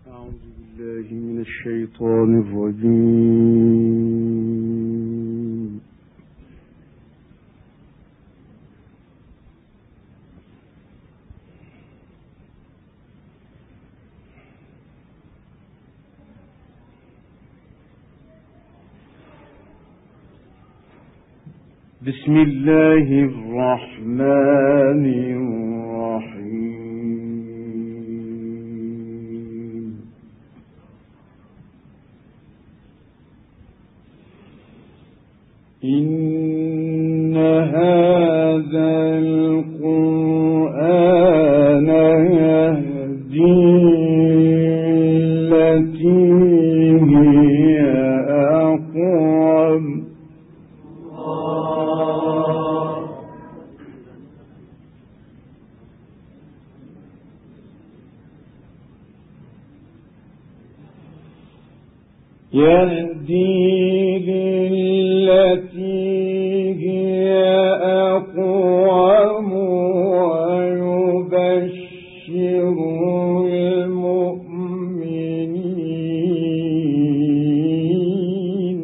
أعوذ بالله من الشيطان الرجيم. بسم الله الرحمن الرحيم. إن هذا القرآن يهدي للتي هي أقوم. يهدي للتي هي أقوم ويبشر المؤمنين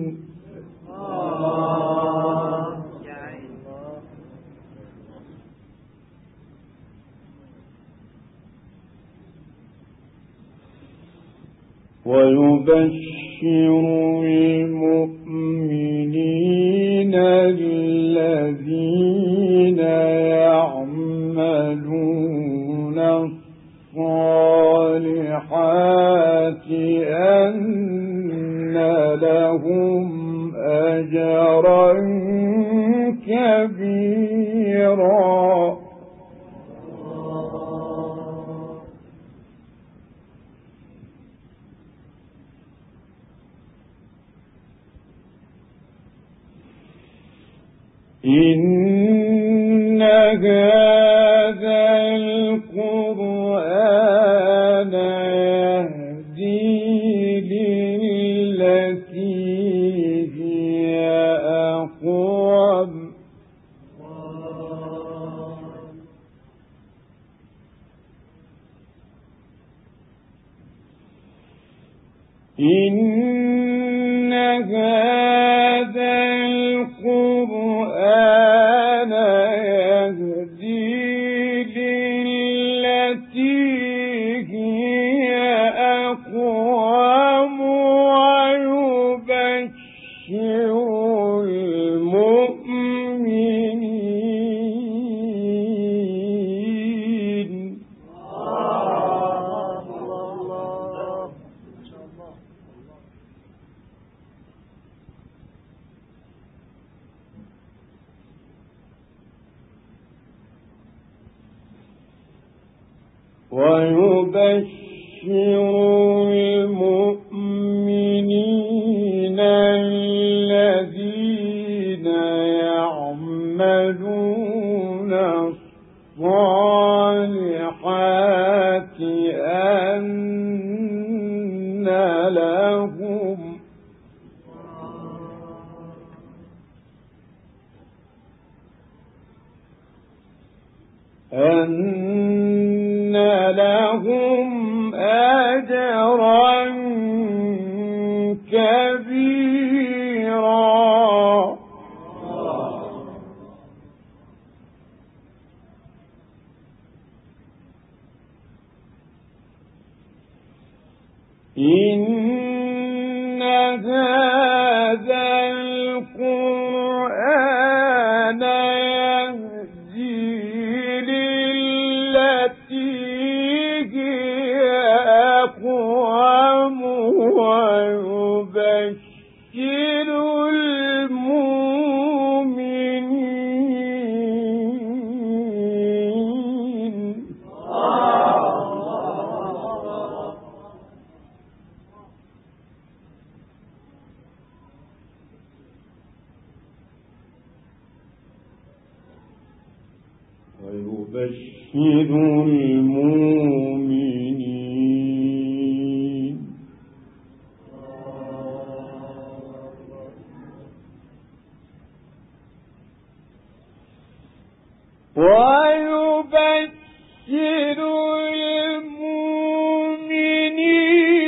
الذين يعملون الصالحات أن لهم أجرا كبيرا. إن هذا القرآن يهدي للتي هي أقوم. إن هذا القرآن يهدي للتي هي أقوم ويبشر المؤمنين الذين يعملون الصالحات أن لهم أجرا كبيرا. إن هذا القرآن يهدي للتي هي أقوم ويبشر المؤمنين ويبشر المؤمنين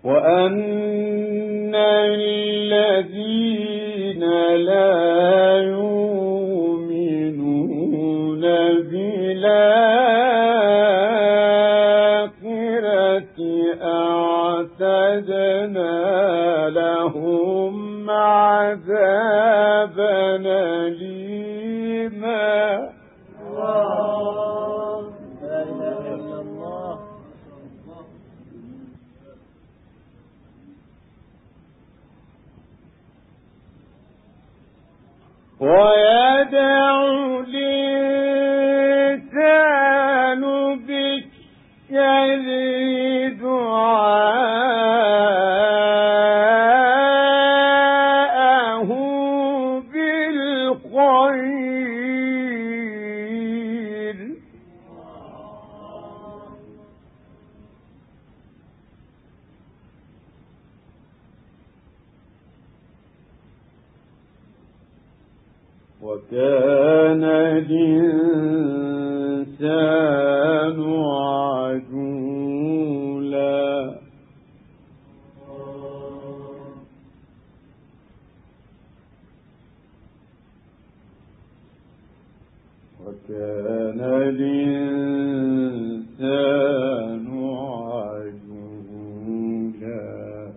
وأن الذين لا يؤمنون بالآخرة أعتدنا لهم عذابا أليما. ويدع الإنسان بالشر دعاءه بالخير. وكان الإنسان عجولا. وكان الإنسان عجولا.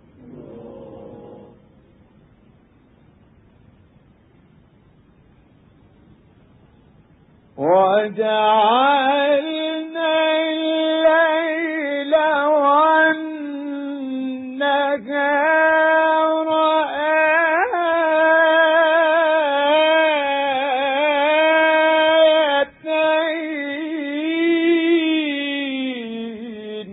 وجعلنا الليل والنهار آيتين.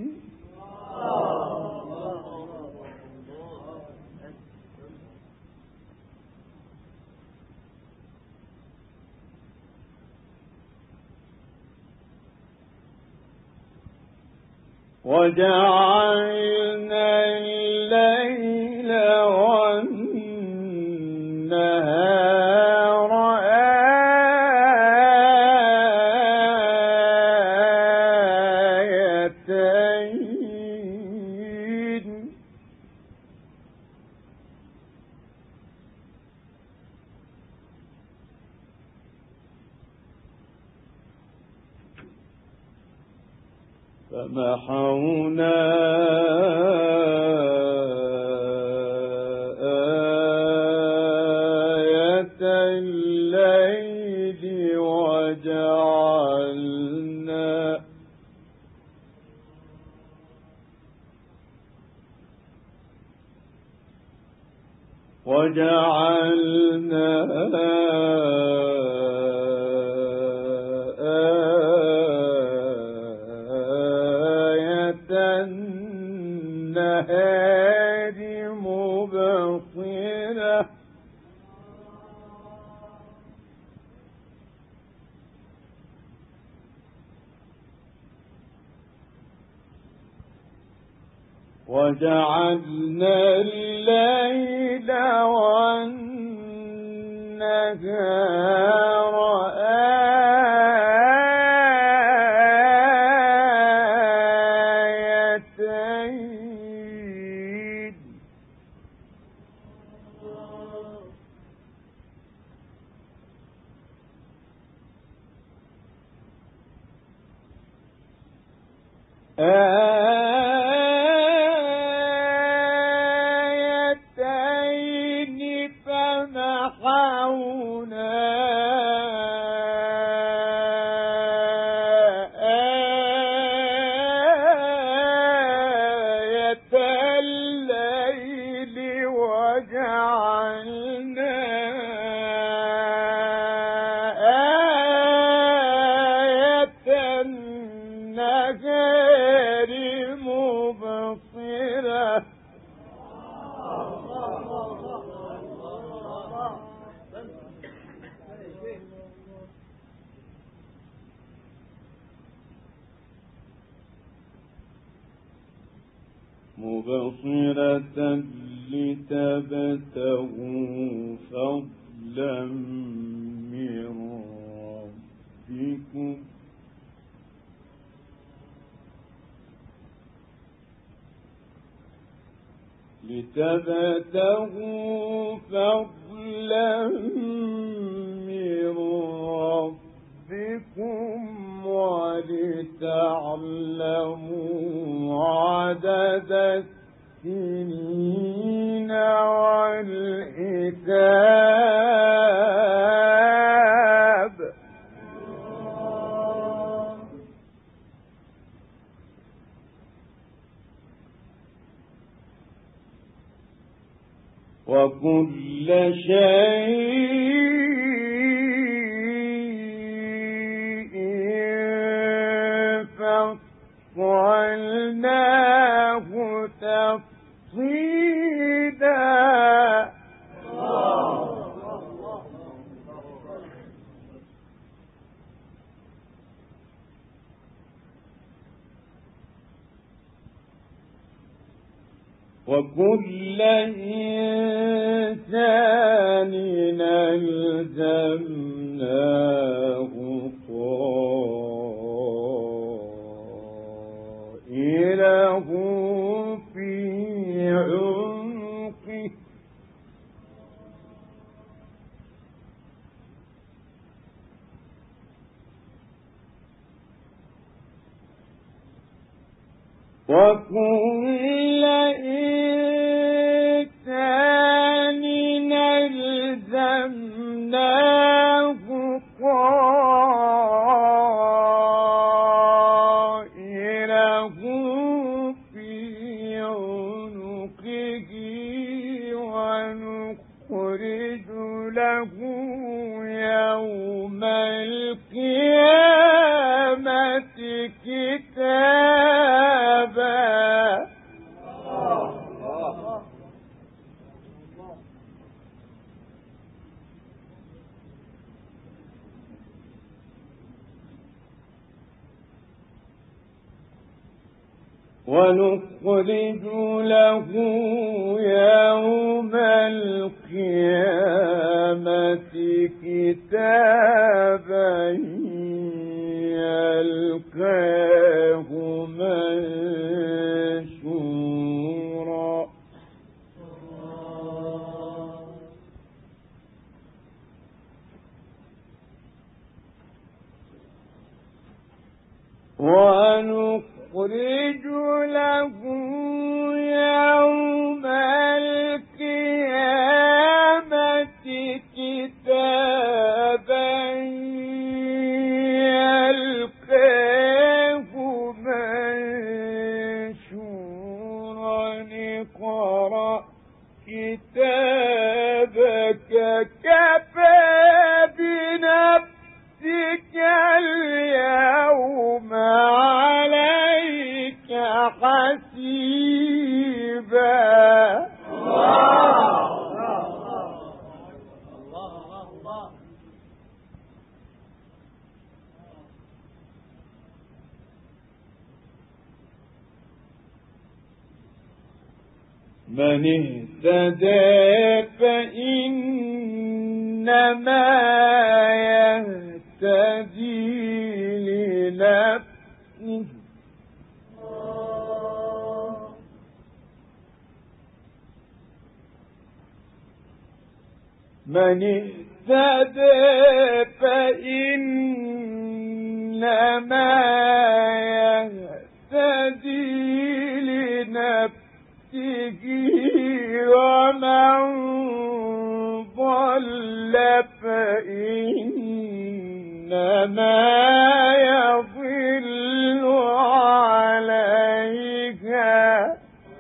وجعلنا الليل والنهار آيتين. فمحونا آية الليل وجعلنا النهار مبصرة. وجعلنا الليل والنهار آيتين. فمحونا آية الليل وجعلنا آية النهار مبصرة. مبصرة لتبتغوا فضلا من ربكم لتبتغوا فضلا من ربكم ولتعلموا عدد السنين والحساب. وكل شيء فصلناه تفصيلا. وكل إنسان ألزمناه طائره في عنقه وكل إنسان ألزمناه طائره في عنقه ونخرج له يوم القيامة كتابا. ونخرج له يوم القيامة كتابا يلقاه منشورا. ونخرج له يوم القيامة كتابا يلقاه منشورا. اقرأ كتابك كفى بنفسك اليوم عليك حسيبا. من اهتدى فإنما يهتدي لنفسه من اهتدى فإنما يهتدي لنفسه ومن ضل فإنما يضل عليها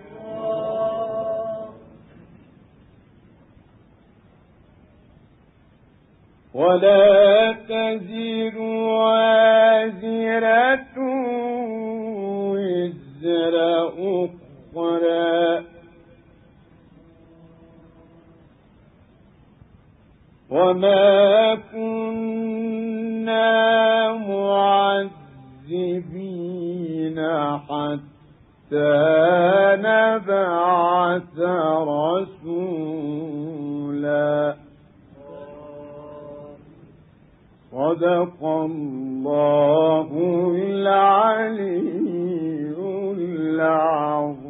ولا تزر وازرة وزر أخرى وما كنا معذبين حتى نبعث رسولا. صدق الله العلي العظيم.